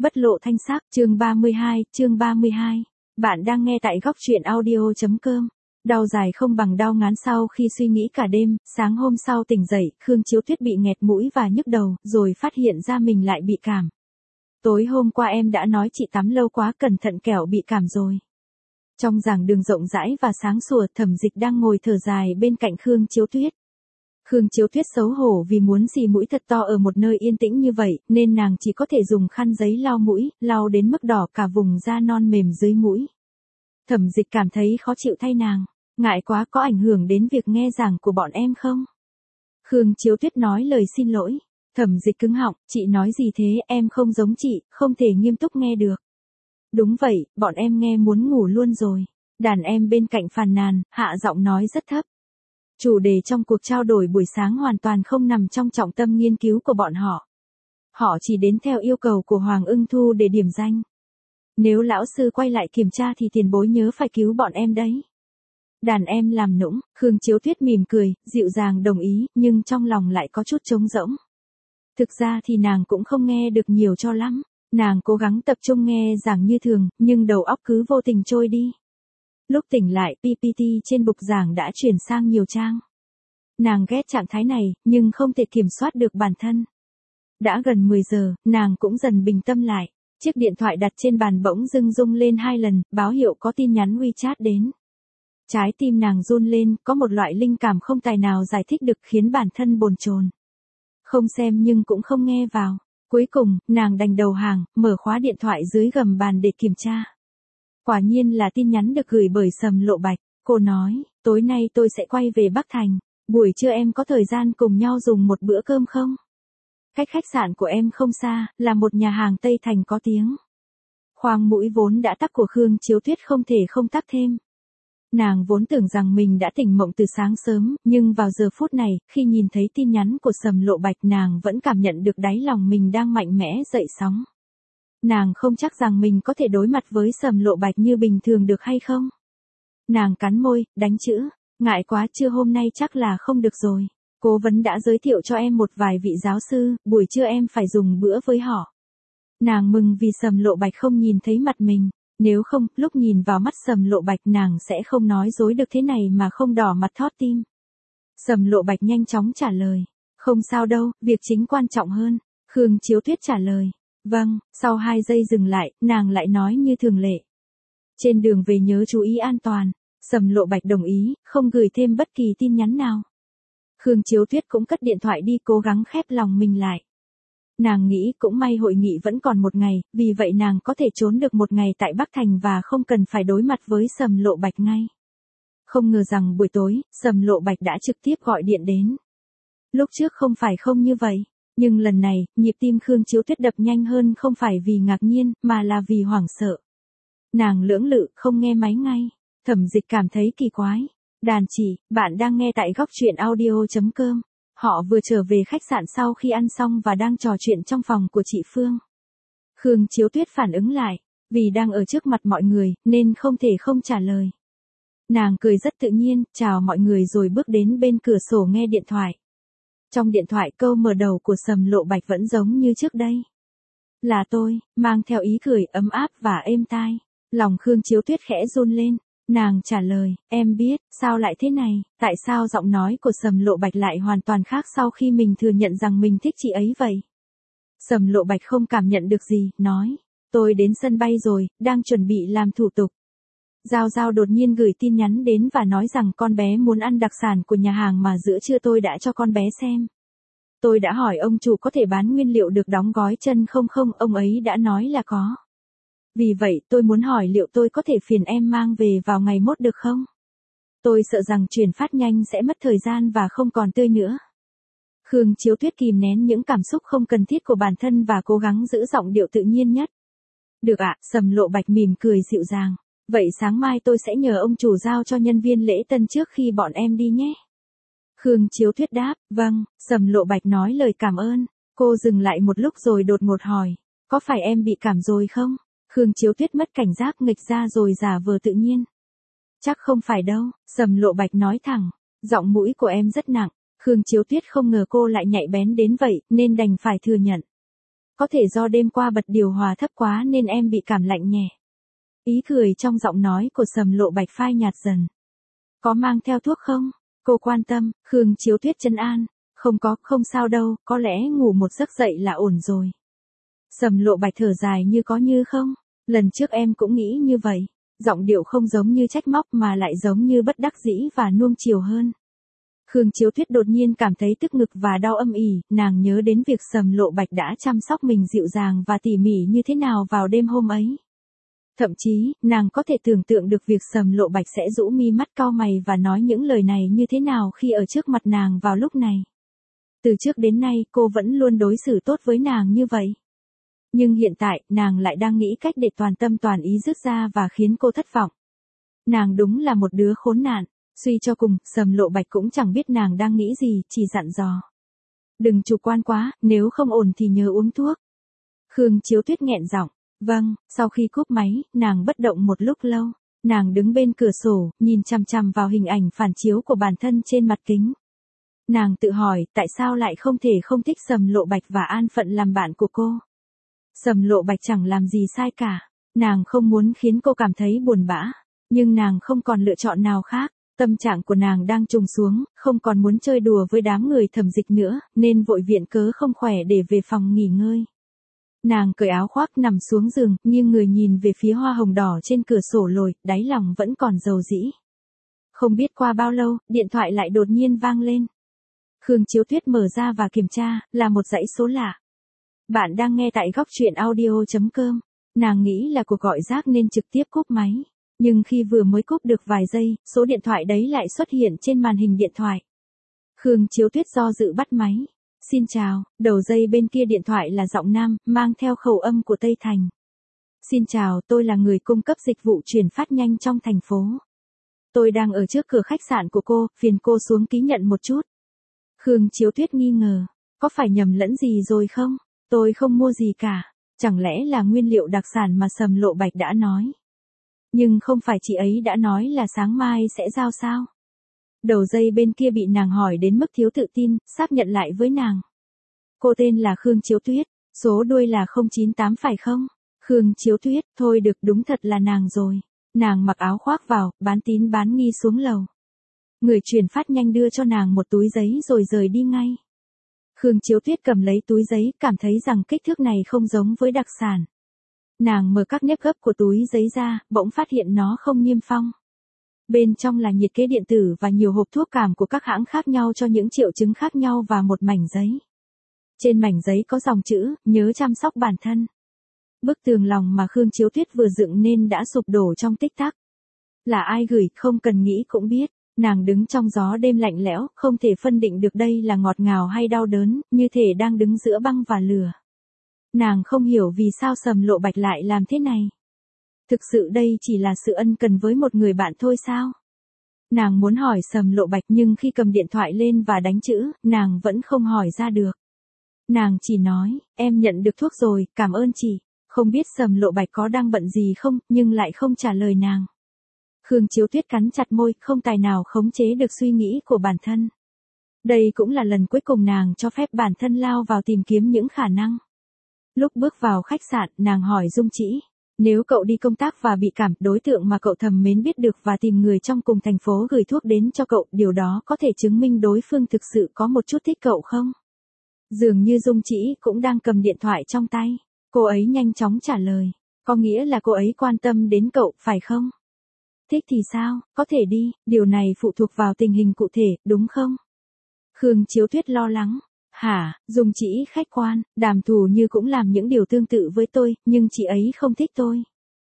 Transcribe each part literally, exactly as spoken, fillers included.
Bất lộ thanh sắc, chương ba mươi hai, chương ba mươi hai. Bạn đang nghe tại góc truyện audio.com. Đau dài không bằng đau ngắn. Sau khi suy nghĩ cả đêm, sáng hôm sau tỉnh dậy, Khương Chiếu Tuyết bị nghẹt mũi và nhức đầu, rồi phát hiện ra mình lại bị cảm. Tối hôm qua em đã nói chị tắm lâu quá, cẩn thận kẻo bị cảm rồi. Trong giảng đường rộng rãi và sáng sủa, Thẩm Dịch đang ngồi thở dài bên cạnh Khương Chiếu Tuyết. Khương Chiếu Tuyết xấu hổ vì muốn xì mũi thật to ở một nơi yên tĩnh như vậy, nên nàng chỉ có thể dùng khăn giấy lau mũi, lau đến mức đỏ cả vùng da non mềm dưới mũi. Thẩm Dịch cảm thấy khó chịu thay nàng, ngại quá, có ảnh hưởng đến việc nghe giảng của bọn em không? Khương Chiếu Tuyết nói lời xin lỗi. Thẩm Dịch cứng họng, chị nói gì thế, em không giống chị, không thể nghiêm túc nghe được. Đúng vậy, bọn em nghe muốn ngủ luôn rồi. Đàn em bên cạnh phàn nàn, hạ giọng nói rất thấp. Chủ đề trong cuộc trao đổi buổi sáng hoàn toàn không nằm trong trọng tâm nghiên cứu của bọn họ. Họ chỉ đến theo yêu cầu của Hoàng Ưng Thu để điểm danh. Nếu lão sư quay lại kiểm tra thì tiền bối nhớ phải cứu bọn em đấy. Đàn em làm nũng, Khương Chiếu Tuyết mỉm cười, dịu dàng đồng ý, nhưng trong lòng lại có chút trống rỗng. Thực ra thì nàng cũng không nghe được nhiều cho lắm. Nàng cố gắng tập trung nghe giảng như thường, nhưng đầu óc cứ vô tình trôi đi. Lúc tỉnh lại, pê pê tê trên bục giảng đã chuyển sang nhiều trang. Nàng ghét trạng thái này, nhưng không thể kiểm soát được bản thân. Đã gần mười giờ, nàng cũng dần bình tâm lại. Chiếc điện thoại đặt trên bàn bỗng dưng rung lên hai lần, báo hiệu có tin nhắn WeChat đến. Trái tim nàng run lên, có một loại linh cảm không tài nào giải thích được khiến bản thân bồn chồn. Không xem nhưng cũng không nghe vào. Cuối cùng, nàng đành đầu hàng, mở khóa điện thoại dưới gầm bàn để kiểm tra. Quả nhiên là tin nhắn được gửi bởi Sầm Lộ Bạch. Cô nói, tối nay tôi sẽ quay về Bắc Thành. Buổi trưa em có thời gian cùng nhau dùng một bữa cơm không? Cách khách sạn của em không xa, là một nhà hàng Tây Thành có tiếng. Khoang mũi vốn đã tắc của Khương Chiếu Tuyết không thể không tắc thêm. Nàng vốn tưởng rằng mình đã tỉnh mộng từ sáng sớm, nhưng vào giờ phút này, khi nhìn thấy tin nhắn của Sầm Lộ Bạch, nàng vẫn cảm nhận được đáy lòng mình đang mạnh mẽ dậy sóng. Nàng không chắc rằng mình có thể đối mặt với Sầm Lộ Bạch như bình thường được hay không. Nàng cắn môi, đánh chữ, ngại quá, trưa hôm nay chắc là không được rồi. Cố vấn đã giới thiệu cho em một vài vị giáo sư, buổi trưa em phải dùng bữa với họ. Nàng mừng vì Sầm Lộ Bạch không nhìn thấy mặt mình. Nếu không, lúc nhìn vào mắt Sầm Lộ Bạch nàng sẽ không nói dối được thế này mà không đỏ mặt thót tim. Sầm Lộ Bạch nhanh chóng trả lời. Không sao đâu, việc chính quan trọng hơn. Khương Chiếu Tuyết trả lời. Vâng, sau hai giây dừng lại, nàng lại nói như thường lệ. Trên đường về nhớ chú ý an toàn. Sầm Lộ Bạch đồng ý, không gửi thêm bất kỳ tin nhắn nào. Khương Chiếu Tuyết cũng cất điện thoại đi, cố gắng khép lòng mình lại. Nàng nghĩ cũng may hội nghị vẫn còn một ngày, vì vậy nàng có thể trốn được một ngày tại Bắc Thành và không cần phải đối mặt với Sầm Lộ Bạch ngay. Không ngờ rằng buổi tối, Sầm Lộ Bạch đã trực tiếp gọi điện đến. Lúc trước không phải không như vậy, nhưng lần này, nhịp tim Khương Chiếu Tuyết đập nhanh hơn không phải vì ngạc nhiên, mà là vì hoảng sợ. Nàng lưỡng lự, không nghe máy ngay. Thẩm Dịch cảm thấy kỳ quái. Đàn chị, bạn đang nghe tại góc truyện audio.com. Họ vừa trở về khách sạn sau khi ăn xong và đang trò chuyện trong phòng của chị Phương. Khương Chiếu Tuyết phản ứng lại, vì đang ở trước mặt mọi người, nên không thể không trả lời. Nàng cười rất tự nhiên, chào mọi người rồi bước đến bên cửa sổ nghe điện thoại. Trong điện thoại câu mở đầu của Sầm Lộ Bạch vẫn giống như trước đây. Là tôi, mang theo ý cười ấm áp và êm tai. Lòng Khương Chiếu Tuyết khẽ run lên. Nàng trả lời, em biết, sao lại thế này, tại sao giọng nói của Sầm Lộ Bạch lại hoàn toàn khác sau khi mình thừa nhận rằng mình thích chị ấy vậy? Sầm Lộ Bạch không cảm nhận được gì, nói, tôi đến sân bay rồi, đang chuẩn bị làm thủ tục. Giao Giao đột nhiên gửi tin nhắn đến và nói rằng con bé muốn ăn đặc sản của nhà hàng mà giữa trưa tôi đã cho con bé xem. Tôi đã hỏi ông chủ có thể bán nguyên liệu được đóng gói chân không không, ông ấy đã nói là có. Vì vậy tôi muốn hỏi liệu tôi có thể phiền em mang về vào ngày mốt được không? Tôi sợ rằng chuyển phát nhanh sẽ mất thời gian và không còn tươi nữa. Khương Chiếu Tuyết kìm nén những cảm xúc không cần thiết của bản thân và cố gắng giữ giọng điệu tự nhiên nhất. Được ạ, Sầm Lộ Bạch mỉm cười dịu dàng. Vậy sáng mai tôi sẽ nhờ ông chủ giao cho nhân viên lễ tân trước khi bọn em đi nhé. Khương Chiếu Tuyết đáp, vâng. Sầm Lộ Bạch nói lời cảm ơn. Cô dừng lại một lúc rồi đột ngột hỏi, có phải em bị cảm rồi không? Khương Chiếu Tuyết mất cảnh giác nghịch ra rồi giả vờ tự nhiên. Chắc không phải đâu, Sầm Lộ Bạch nói thẳng, giọng mũi của em rất nặng. Khương Chiếu Tuyết không ngờ cô lại nhạy bén đến vậy, nên đành phải thừa nhận. có thể do đêm qua bật điều hòa thấp quá nên em bị cảm lạnh nhẹ. Ý cười trong giọng nói của Sầm Lộ Bạch phai nhạt dần. Có mang theo thuốc không? Cô quan tâm. Khương Chiếu Tuyết trấn an. Không có, không sao đâu, có lẽ ngủ một giấc dậy là ổn rồi. Sầm Lộ Bạch thở dài như có như không. Lần trước em cũng nghĩ như vậy. Giọng điệu không giống như trách móc mà lại giống như bất đắc dĩ và nuông chiều hơn. Khương Chiếu Tuyết đột nhiên cảm thấy tức ngực và đau âm ỉ, nàng nhớ đến việc Sầm Lộ Bạch đã chăm sóc mình dịu dàng và tỉ mỉ như thế nào vào đêm hôm ấy. Thậm chí, nàng có thể tưởng tượng được việc Sầm Lộ Bạch sẽ rũ mi mắt cau mày và nói những lời này như thế nào khi ở trước mặt nàng vào lúc này. Từ trước đến nay cô vẫn luôn đối xử tốt với nàng như vậy. Nhưng hiện tại, nàng lại đang nghĩ cách để toàn tâm toàn ý dứt ra và khiến cô thất vọng. Nàng đúng là một đứa khốn nạn. Suy cho cùng, Sầm Lộ Bạch cũng chẳng biết nàng đang nghĩ gì, chỉ dặn dò. Đừng chủ quan quá, nếu không ổn thì nhớ uống thuốc. Khương Chiếu Tuyết nghẹn giọng. Vâng, sau khi cúp máy, nàng bất động một lúc lâu. Nàng đứng bên cửa sổ, nhìn chằm chằm vào hình ảnh phản chiếu của bản thân trên mặt kính. Nàng tự hỏi, tại sao lại không thể không thích Sầm Lộ Bạch và an phận làm bạn của cô. Sầm Lộ Bạch chẳng làm gì sai cả. Nàng không muốn khiến cô cảm thấy buồn bã. Nhưng nàng không còn lựa chọn nào khác. Tâm trạng của nàng đang trùng xuống, không còn muốn chơi đùa với đám người Thẩm Dịch nữa, nên vội viện cớ không khỏe để về phòng nghỉ ngơi. Nàng cởi áo khoác nằm xuống giường, nghiêng người nhìn về phía hoa hồng đỏ trên cửa sổ lồi, đáy lòng vẫn còn dầu dĩ. Không biết qua bao lâu, điện thoại lại đột nhiên vang lên. Khương Chiếu Tuyết mở ra và kiểm tra, là một dãy số lạ. Bạn đang nghe tại góc truyện audio chấm com. Nàng nghĩ là cuộc gọi rác nên trực tiếp cúp máy. Nhưng khi vừa mới cúp được vài giây, số điện thoại đấy lại xuất hiện trên màn hình điện thoại. Khương Chiếu Tuyết do dự bắt máy. Xin chào, đầu dây bên kia điện thoại là giọng nam, mang theo khẩu âm của Tây Thành. Xin chào, tôi là người cung cấp dịch vụ chuyển phát nhanh trong thành phố. Tôi đang ở trước cửa khách sạn của cô, phiền cô xuống ký nhận một chút. Khương Chiếu Tuyết nghi ngờ, có phải nhầm lẫn gì rồi không? Tôi không mua gì cả, chẳng lẽ là nguyên liệu đặc sản mà Sầm Lộ Bạch đã nói. Nhưng không phải chị ấy đã nói là sáng mai sẽ giao sao? Đầu dây bên kia bị nàng hỏi đến mức thiếu tự tin, xác nhận lại với nàng. Cô tên là Khương Chiếu Tuyết, số đuôi là không chín tám phải không? Khương Chiếu Tuyết, thôi được, đúng thật là nàng rồi. Nàng mặc áo khoác vào, bán tín bán nghi xuống lầu. Người chuyển phát nhanh đưa cho nàng một túi giấy rồi rời đi ngay. Khương Chiếu Tuyết cầm lấy túi giấy, cảm thấy rằng kích thước này không giống với đặc sản. Nàng mở các nếp gấp của túi giấy ra, bỗng phát hiện nó không niêm phong. Bên trong là nhiệt kế điện tử và nhiều hộp thuốc cảm của các hãng khác nhau cho những triệu chứng khác nhau và một mảnh giấy. Trên mảnh giấy có dòng chữ, nhớ chăm sóc bản thân. Bức tường lòng mà Khương Chiếu Tuyết vừa dựng nên đã sụp đổ trong tích tắc. Là ai gửi, không cần nghĩ cũng biết. Nàng đứng trong gió đêm lạnh lẽo, không thể phân định được đây là ngọt ngào hay đau đớn, như thể đang đứng giữa băng và lửa. Nàng không hiểu vì sao Sầm Lộ Bạch lại làm thế này. Thực sự đây chỉ là sự ân cần với một người bạn thôi sao? Nàng muốn hỏi Sầm Lộ Bạch nhưng khi cầm điện thoại lên và đánh chữ, nàng vẫn không hỏi ra được. Nàng chỉ nói, em nhận được thuốc rồi, cảm ơn chị. Không biết Sầm Lộ Bạch có đang bận gì không, nhưng lại không trả lời nàng. Khương Chiếu Tuyết cắn chặt môi, không tài nào khống chế được suy nghĩ của bản thân. Đây cũng là lần cuối cùng nàng cho phép bản thân lao vào tìm kiếm những khả năng. Lúc bước vào khách sạn, nàng hỏi Dung Trĩ, nếu cậu đi công tác và bị cảm, đối tượng mà cậu thầm mến biết được và tìm người trong cùng thành phố gửi thuốc đến cho cậu, điều đó có thể chứng minh đối phương thực sự có một chút thích cậu không? Dường như Dung Trĩ cũng đang cầm điện thoại trong tay. Cô ấy nhanh chóng trả lời, có nghĩa là cô ấy quan tâm đến cậu, phải không? Thích thì sao, có thể đi, điều này phụ thuộc vào tình hình cụ thể, đúng không? Khương Chiếu Tuyết lo lắng. Hả, Dung Trĩ khách quan, Đàm Thù Như cũng làm những điều tương tự với tôi, nhưng chị ấy không thích tôi.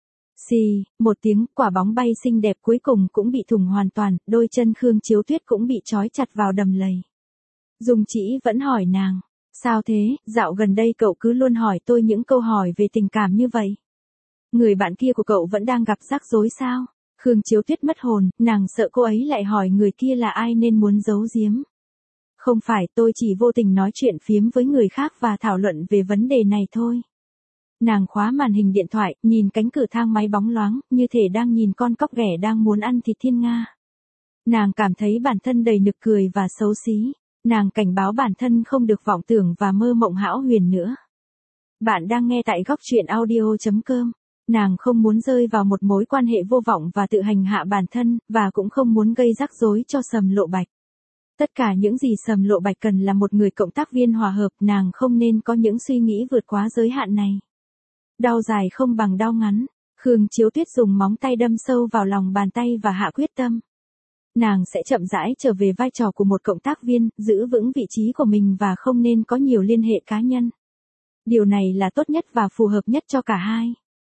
Xì, một tiếng, quả bóng bay xinh đẹp cuối cùng cũng bị thủng hoàn toàn, đôi chân Khương Chiếu Tuyết cũng bị trói chặt vào đầm lầy. Dung Trĩ vẫn hỏi nàng, sao thế, dạo gần đây cậu cứ luôn hỏi tôi những câu hỏi về tình cảm như vậy. Người bạn kia của cậu vẫn đang gặp rắc rối sao? Khương Chiếu Tuyết mất hồn, nàng sợ cô ấy lại hỏi người kia là ai nên muốn giấu giếm. Không phải, tôi chỉ vô tình nói chuyện phiếm với người khác và thảo luận về vấn đề này thôi. Nàng khóa màn hình điện thoại, nhìn cánh cửa thang máy bóng loáng, như thể đang nhìn con cóc ghẻ đang muốn ăn thịt thiên nga. Nàng cảm thấy bản thân đầy nực cười và xấu xí. Nàng cảnh báo bản thân không được vọng tưởng và mơ mộng hão huyền nữa. Bạn đang nghe tại góc truyện audio.com. Nàng không muốn rơi vào một mối quan hệ vô vọng và tự hành hạ bản thân, và cũng không muốn gây rắc rối cho Sầm Lộ Bạch. Tất cả những gì Sầm Lộ Bạch cần là một người cộng tác viên hòa hợp, nàng không nên có những suy nghĩ vượt quá giới hạn này. Đau dài không bằng đau ngắn. Khương Chiếu Tuyết dùng móng tay đâm sâu vào lòng bàn tay và hạ quyết tâm. Nàng sẽ chậm rãi trở về vai trò của một cộng tác viên, giữ vững vị trí của mình và không nên có nhiều liên hệ cá nhân. Điều này là tốt nhất và phù hợp nhất cho cả hai.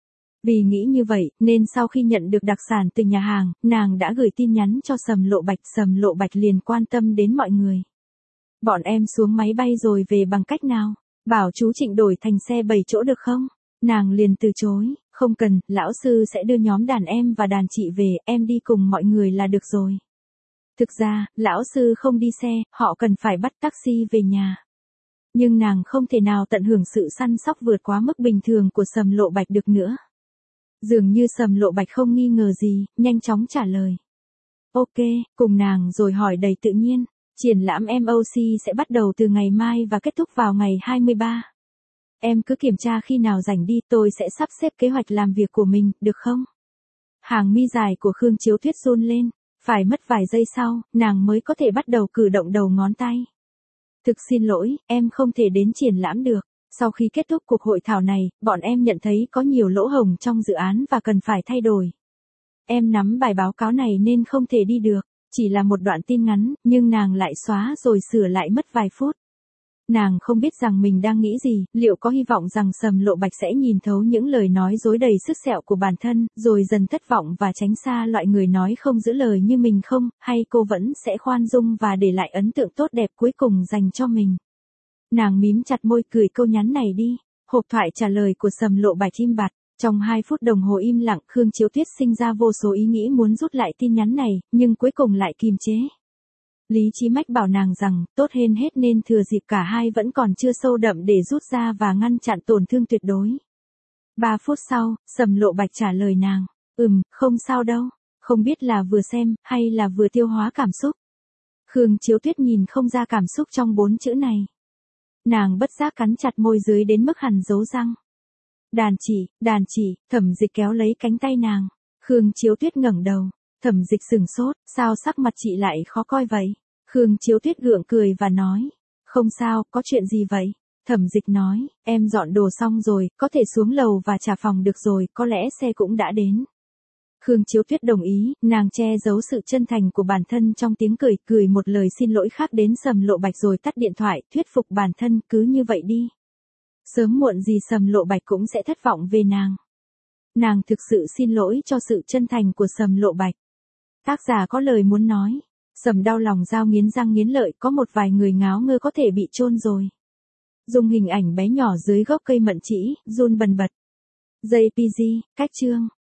Vì nghĩ như vậy, nên sau khi nhận được đặc sản từ nhà hàng, nàng đã gửi tin nhắn cho Sầm Lộ Bạch. Sầm Lộ Bạch liền quan tâm đến mọi người. Bọn em xuống máy bay rồi về bằng cách nào? Bảo chú Trịnh đổi thành xe bảy chỗ được không? Nàng liền từ chối, không cần, lão sư sẽ đưa nhóm đàn em và đàn chị về, em đi cùng mọi người là được rồi. Thực ra, lão sư không đi xe, họ cần phải bắt taxi về nhà. Nhưng nàng không thể nào tận hưởng sự săn sóc vượt quá mức bình thường của Sầm Lộ Bạch được nữa. Dường như Sầm Lộ Bạch không nghi ngờ gì, nhanh chóng trả lời. Ok, cùng nàng rồi hỏi đầy tự nhiên. Triển lãm em ô xê sẽ bắt đầu từ ngày mai và kết thúc vào ngày hai mươi ba. Em cứ kiểm tra khi nào rảnh đi, tôi sẽ sắp xếp kế hoạch làm việc của mình, được không? Hàng mi dài của Khương Chiếu Tuyết run lên, phải mất vài giây sau, nàng mới có thể bắt đầu cử động đầu ngón tay. Thực xin lỗi, em không thể đến triển lãm được. Sau khi kết thúc cuộc hội thảo này, bọn em nhận thấy có nhiều lỗ hổng trong dự án và cần phải thay đổi. Em nắm bài báo cáo này nên không thể đi được. Chỉ là một đoạn tin ngắn, nhưng nàng lại xóa rồi sửa lại mất vài phút. Nàng không biết rằng mình đang nghĩ gì, liệu có hy vọng rằng Sầm Lộ Bạch sẽ nhìn thấu những lời nói dối đầy sức sẹo của bản thân, rồi dần thất vọng và tránh xa loại người nói không giữ lời như mình không, hay cô vẫn sẽ khoan dung và để lại ấn tượng tốt đẹp cuối cùng dành cho mình. Nàng mím chặt môi cười câu nhắn này đi. Hộp thoại trả lời của Sầm Lộ Bạch im bặt. Trong hai phút đồng hồ im lặng, Khương Chiếu Tuyết sinh ra vô số ý nghĩ muốn rút lại tin nhắn này, nhưng cuối cùng lại kìm chế. Lý trí mách bảo nàng rằng, tốt hơn hết nên thừa dịp cả hai vẫn còn chưa sâu đậm để rút ra và ngăn chặn tổn thương tuyệt đối. Ba phút sau, Sầm Lộ Bạch trả lời nàng, ừm, không sao đâu, không biết là vừa xem, hay là vừa tiêu hóa cảm xúc. Khương Chiếu Tuyết nhìn không ra cảm xúc trong bốn chữ này. Nàng bất giác cắn chặt môi dưới đến mức hằn dấu răng. Đàn chị, đàn chị, Thẩm Dịch kéo lấy cánh tay nàng. Khương Chiếu Tuyết ngẩng đầu. Thẩm Dịch sừng sốt, sao sắc mặt chị lại khó coi vậy? Khương Chiếu Tuyết gượng cười và nói, không sao, có chuyện gì vậy? Thẩm Dịch nói, em dọn đồ xong rồi, có thể xuống lầu và trả phòng được rồi, có lẽ xe cũng đã đến. Khương Chiếu Tuyết đồng ý, nàng che giấu sự chân thành của bản thân trong tiếng cười, cười một lời xin lỗi khác đến Sầm Lộ Bạch rồi tắt điện thoại, thuyết phục bản thân, cứ như vậy đi. Sớm muộn gì Sầm Lộ Bạch cũng sẽ thất vọng về nàng. Nàng thực sự xin lỗi cho sự chân thành của Sầm Lộ Bạch. Tác giả có lời muốn nói. Sầm đau lòng dao nghiến răng nghiến lợi, có một vài người ngáo ngơ có thể bị chôn rồi. Dùng hình ảnh bé nhỏ dưới gốc cây mận trĩ, run bần bật. gi pê giê, cách chương.